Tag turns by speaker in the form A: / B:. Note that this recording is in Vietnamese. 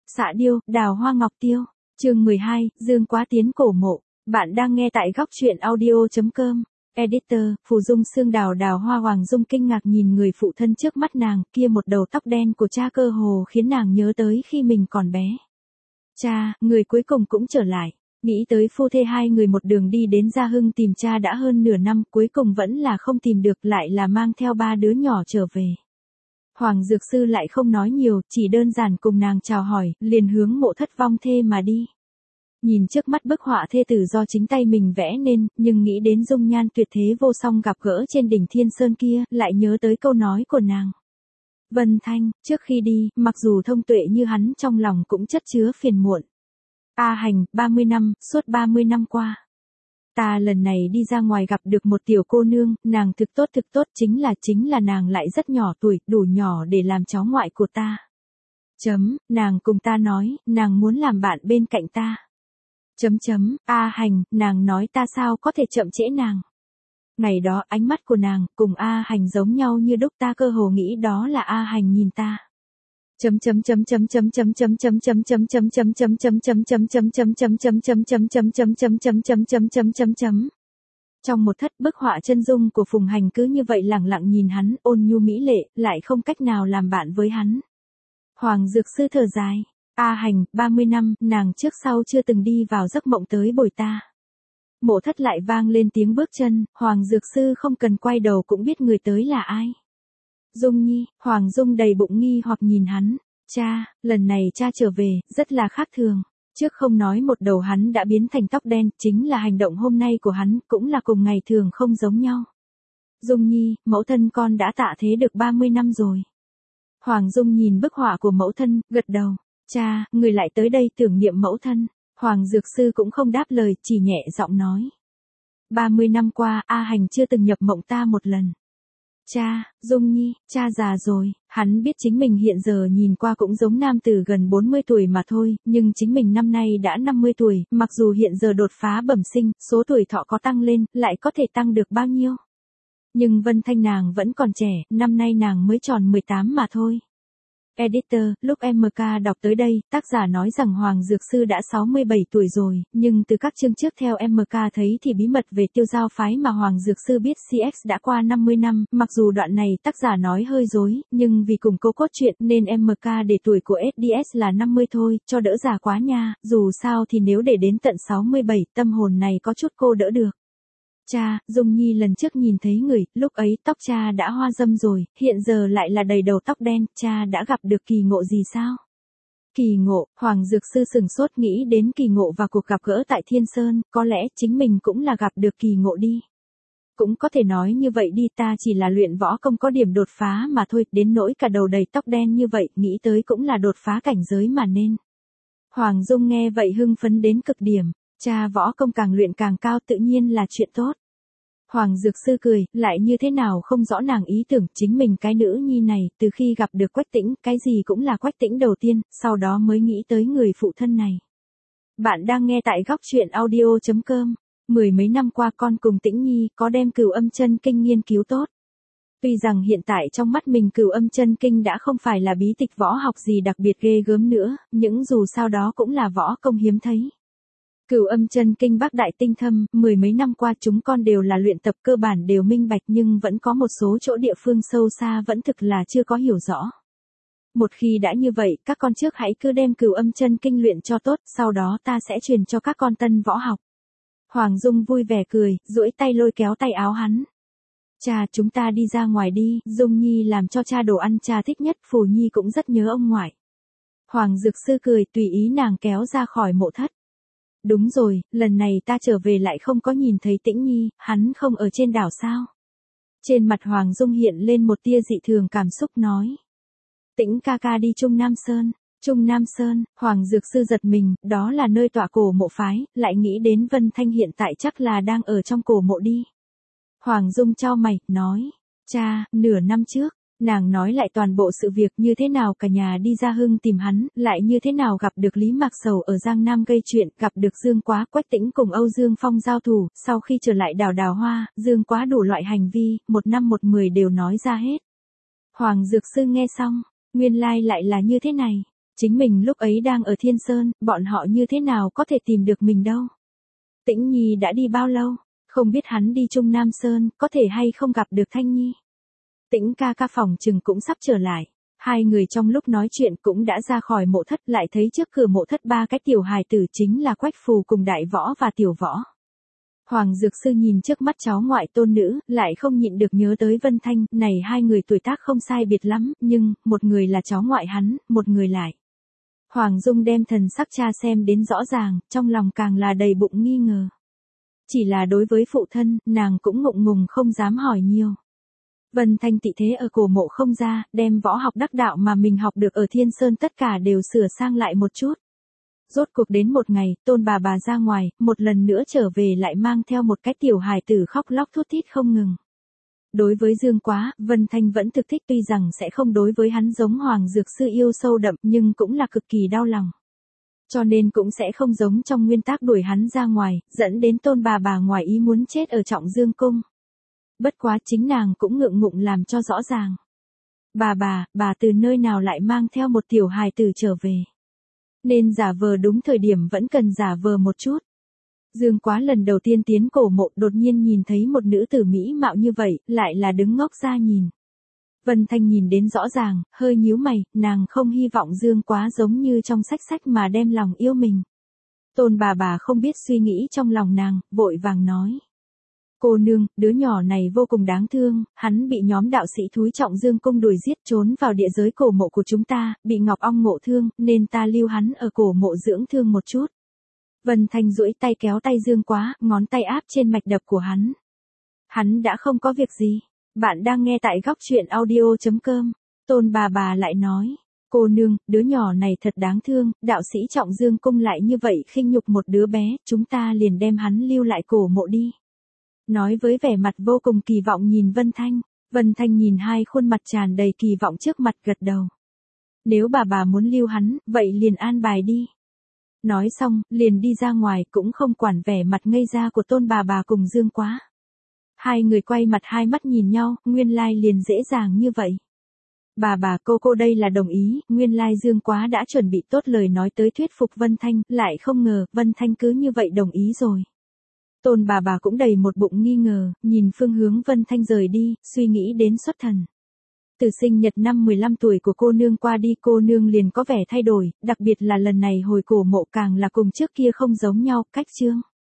A: Xạ điêu, đào hoa ngọc tiêu. Chương 12, Dương Quá tiến cổ mộ. Bạn đang nghe tại góc truyện audio.com. Editor, Phù Dung Sương đào đào hoa. Hoàng Dung kinh ngạc nhìn người phụ thân trước mắt nàng, kia một đầu tóc đen của cha cơ hồ khiến nàng nhớ tới khi mình còn bé. Cha, người cuối cùng cũng trở lại. Nghĩ tới phu thê hai người một đường đi đến Gia Hưng tìm cha đã hơn nửa năm, cuối cùng vẫn là không tìm được, lại là mang theo 3 đứa nhỏ trở về. Hoàng Dược Sư lại không nói nhiều, chỉ đơn giản cùng nàng chào hỏi, liền hướng mộ thất vong thê mà đi. Nhìn trước mắt bức họa thê tử do chính tay mình vẽ nên, nhưng nghĩ đến dung nhan tuyệt thế vô song gặp gỡ trên đỉnh Thiên Sơn kia, lại nhớ tới câu nói của nàng. Vân Thanh, trước khi đi, mặc dù thông tuệ như hắn trong lòng cũng chất chứa phiền muộn. A Hành, 30 năm, suốt 30 năm qua. Ta lần này đi ra ngoài gặp được một tiểu cô nương, nàng thực tốt, chính là nàng lại rất nhỏ tuổi, đủ nhỏ để làm cháu ngoại của ta. Nàng cùng ta nói, nàng muốn làm bạn bên cạnh ta. A Hành, nàng nói ta sao có thể chậm trễ nàng. Ngày đó ánh mắt của nàng cùng A Hành giống nhau như đúc, ta cơ hồ nghĩ đó là A Hành nhìn ta. Trong một thất, bức họa chân dung của Phùng Hành cứ như vậy lẳng lặng nhìn hắn, ôn nhu mỹ lệ, lại không cách nào làm bạn với hắn. Hoàng Dược Sư thở dài, A Hành, 30 năm, nàng trước sau chưa từng đi vào giấc mộng tới bồi ta. Mộ thất lại vang lên tiếng bước chân, Hoàng Dược Sư không cần quay đầu cũng biết người tới là ai. Dung Nhi, Hoàng Dung đầy bụng nghi hoặc nhìn hắn. Cha, lần này cha trở về, rất là khác thường. Trước không nói một đầu hắn đã biến thành tóc đen, chính là hành động hôm nay của hắn, cũng là cùng ngày thường không giống nhau. Dung Nhi, mẫu thân con đã tạ thế được 30 năm rồi. Hoàng Dung nhìn bức họa của mẫu thân, gật đầu. Cha, người lại tới đây tưởng niệm mẫu thân. Hoàng Dược Sư cũng không đáp lời, chỉ nhẹ giọng nói. 30 năm qua, A Hành chưa từng nhập mộng ta một lần. Cha, Dung Nhi, cha già rồi, hắn biết chính mình hiện giờ nhìn qua cũng giống nam tử gần 40 tuổi mà thôi, nhưng chính mình năm nay đã 50 tuổi, mặc dù hiện giờ đột phá bẩm sinh, số tuổi thọ có tăng lên, lại có thể tăng được bao nhiêu. Nhưng Vân Thanh nàng vẫn còn trẻ, năm nay nàng mới tròn 18 mà thôi. Editor, lúc MK đọc tới đây, tác giả nói rằng Hoàng Dược Sư đã 67 tuổi rồi, nhưng từ các chương trước theo MK thấy thì bí mật về Tiêu Giao phái mà Hoàng Dược Sư biết CX đã qua 50 năm, mặc dù đoạn này tác giả nói hơi dối, nhưng vì củng cố cốt truyện nên MK để tuổi của SDS là 50 thôi, cho đỡ già quá nha, dù sao thì nếu để đến tận 67, tâm hồn này có chút cô đỡ được. Cha, Dung Nhi lần trước nhìn thấy người, lúc ấy tóc cha đã hoa râm rồi, hiện giờ lại là đầy đầu tóc đen, cha đã gặp được kỳ ngộ gì sao? Kỳ ngộ, Hoàng Dược Sư sửng sốt nghĩ đến kỳ ngộ và cuộc gặp gỡ tại Thiên Sơn, có lẽ chính mình cũng là gặp được kỳ ngộ đi. Cũng có thể nói như vậy đi, ta chỉ là luyện võ công có điểm đột phá mà thôi, đến nỗi cả đầu đầy tóc đen như vậy, nghĩ tới cũng là đột phá cảnh giới mà nên. Hoàng Dung nghe vậy hưng phấn đến cực điểm. Cha, võ công càng luyện càng cao tự nhiên là chuyện tốt. Hoàng Dược Sư cười, lại như thế nào không rõ nàng ý tưởng, chính mình cái nữ nhi này, từ khi gặp được Quách Tĩnh, cái gì cũng là Quách Tĩnh đầu tiên, sau đó mới nghĩ tới người phụ thân này. Bạn đang nghe tại góc truyện audio.com. Mười mấy năm qua con cùng Tĩnh Nhi có đem Cửu Âm Chân Kinh nghiên cứu tốt. Tuy rằng hiện tại trong mắt mình Cửu Âm Chân Kinh đã không phải là bí tịch võ học gì đặc biệt ghê gớm nữa, nhưng dù sao đó cũng là võ công hiếm thấy. Cửu Âm Chân Kinh bác đại tinh thâm, mười mấy năm qua chúng con đều là luyện tập cơ bản đều minh bạch nhưng vẫn có một số chỗ địa phương sâu xa vẫn thực là chưa có hiểu rõ. Một khi đã như vậy, các con trước hãy cứ đem Cửu Âm Chân Kinh luyện cho tốt, sau đó ta sẽ truyền cho các con tân võ học. Hoàng Dung vui vẻ cười, duỗi tay lôi kéo tay áo hắn. Cha, chúng ta đi ra ngoài đi, Dung Nhi làm cho cha đồ ăn cha thích nhất, Phù Nhi cũng rất nhớ ông ngoại. Hoàng Dược Sư cười, tùy ý nàng kéo ra khỏi mộ thất. Đúng rồi, lần này ta trở về lại không có nhìn thấy Tĩnh Nhi, hắn không ở trên đảo sao? Trên mặt Hoàng Dung hiện lên một tia dị thường cảm xúc nói. Tĩnh ca ca đi Trung Nam Sơn. Trung Nam Sơn, Hoàng Dược Sư giật mình, đó là nơi tọa cổ mộ phái, lại nghĩ đến Vân Thanh hiện tại chắc là đang ở trong cổ mộ đi. Hoàng Dung chau mày, nói. Cha, nửa năm trước. Nàng nói lại toàn bộ sự việc như thế nào cả nhà đi Gia Hưng tìm hắn, lại như thế nào gặp được Lý Mạc Sầu ở Giang Nam gây chuyện, gặp được Dương Quá, Quách Tĩnh cùng Âu Dương Phong giao thủ, sau khi trở lại đảo Đào Hoa, Dương Quá đủ loại hành vi, 1 năm 1 10 đều nói ra hết. Hoàng Dược Sư nghe xong, nguyên lai lại là như thế này. Chính mình lúc ấy đang ở Thiên Sơn, bọn họ như thế nào có thể tìm được mình đâu. Tĩnh Nhi đã đi bao lâu, không biết hắn đi Trung Nam Sơn, có thể hay không gặp được Thanh Nhi. Tĩnh ca ca phòng chừng cũng sắp trở lại. Hai người trong lúc nói chuyện cũng đã ra khỏi mộ thất, lại thấy trước cửa mộ thất ba cái tiểu hài tử chính là Quách Phù cùng Đại Võ và Tiểu Võ. Hoàng Dược Sư nhìn trước mắt cháu ngoại tôn nữ, lại không nhịn được nhớ tới Vân Thanh, này hai người tuổi tác không sai biệt lắm, nhưng, một người là cháu ngoại hắn, một người lại. Hoàng Dung đem thần sắc cha xem đến rõ ràng, trong lòng càng là đầy bụng nghi ngờ. Chỉ là đối với phụ thân, nàng cũng ngượng ngùng không dám hỏi nhiều. Vân Thanh tị thế ở cổ mộ không ra, đem võ học đắc đạo mà mình học được ở Thiên Sơn tất cả đều sửa sang lại một chút. Rốt cuộc đến một ngày, Tôn bà ra ngoài, một lần nữa trở về lại mang theo một cái tiểu hài tử khóc lóc thút thít không ngừng. Đối với Dương Quá, Vân Thanh vẫn thực thích, tuy rằng sẽ không đối với hắn giống Hoàng Dược Sư yêu sâu đậm, nhưng cũng là cực kỳ đau lòng. Cho nên cũng sẽ không giống trong nguyên tắc đuổi hắn ra ngoài, dẫn đến Tôn bà ngoài ý muốn chết ở Trọng Dương Cung. Bất quá chính nàng cũng ngượng ngụng làm cho rõ ràng. Bà từ nơi nào lại mang theo một tiểu hài tử trở về. Nên giả vờ đúng thời điểm vẫn cần giả vờ một chút. Dương Quá lần đầu tiên tiến cổ mộ đột nhiên nhìn thấy một nữ tử mỹ mạo như vậy, lại là đứng ngốc ra nhìn. Vân Thanh nhìn đến rõ ràng, hơi nhíu mày, nàng không hy vọng Dương Quá giống như trong sách mà đem lòng yêu mình. Tôn bà không biết suy nghĩ trong lòng nàng, vội vàng nói. Cô nương, đứa nhỏ này vô cùng đáng thương, hắn bị nhóm đạo sĩ thúi Trọng Dương Cung đuổi giết trốn vào địa giới cổ mộ của chúng ta, bị Ngọc Ong ngộ thương, nên ta lưu hắn ở cổ mộ dưỡng thương một chút. Vân Thanh duỗi tay kéo tay Dương Quá, ngón tay áp trên mạch đập của hắn. Hắn đã không có việc gì. Bạn đang nghe tại góc truyện audio.com. Tôn bà lại nói. Cô nương, đứa nhỏ này thật đáng thương, đạo sĩ Trọng Dương Cung lại như vậy khinh nhục một đứa bé, chúng ta liền đem hắn lưu lại cổ mộ đi. Nói với vẻ mặt vô cùng kỳ vọng nhìn Vân Thanh. Vân Thanh nhìn hai khuôn mặt tràn đầy kỳ vọng trước mặt gật đầu. Nếu bà muốn lưu hắn, vậy liền an bài đi. Nói xong, liền đi ra ngoài cũng không quản vẻ mặt ngây ra của Tôn bà cùng Dương Quá. Hai người quay mặt hai mắt nhìn nhau, nguyên lai liền dễ dàng như vậy. Bà cô đây là đồng ý, nguyên lai Dương Quá đã chuẩn bị tốt lời nói tới thuyết phục Vân Thanh, lại không ngờ, Vân Thanh cứ như vậy đồng ý rồi. Tôn bà cũng đầy một bụng nghi ngờ, nhìn phương hướng Vân Thanh rời đi, suy nghĩ đến xuất thần. Từ sinh nhật năm 15 tuổi của cô nương qua đi, cô nương liền có vẻ thay đổi, đặc biệt là lần này hồi cổ mộ càng là cùng trước kia không giống nhau, cách chương.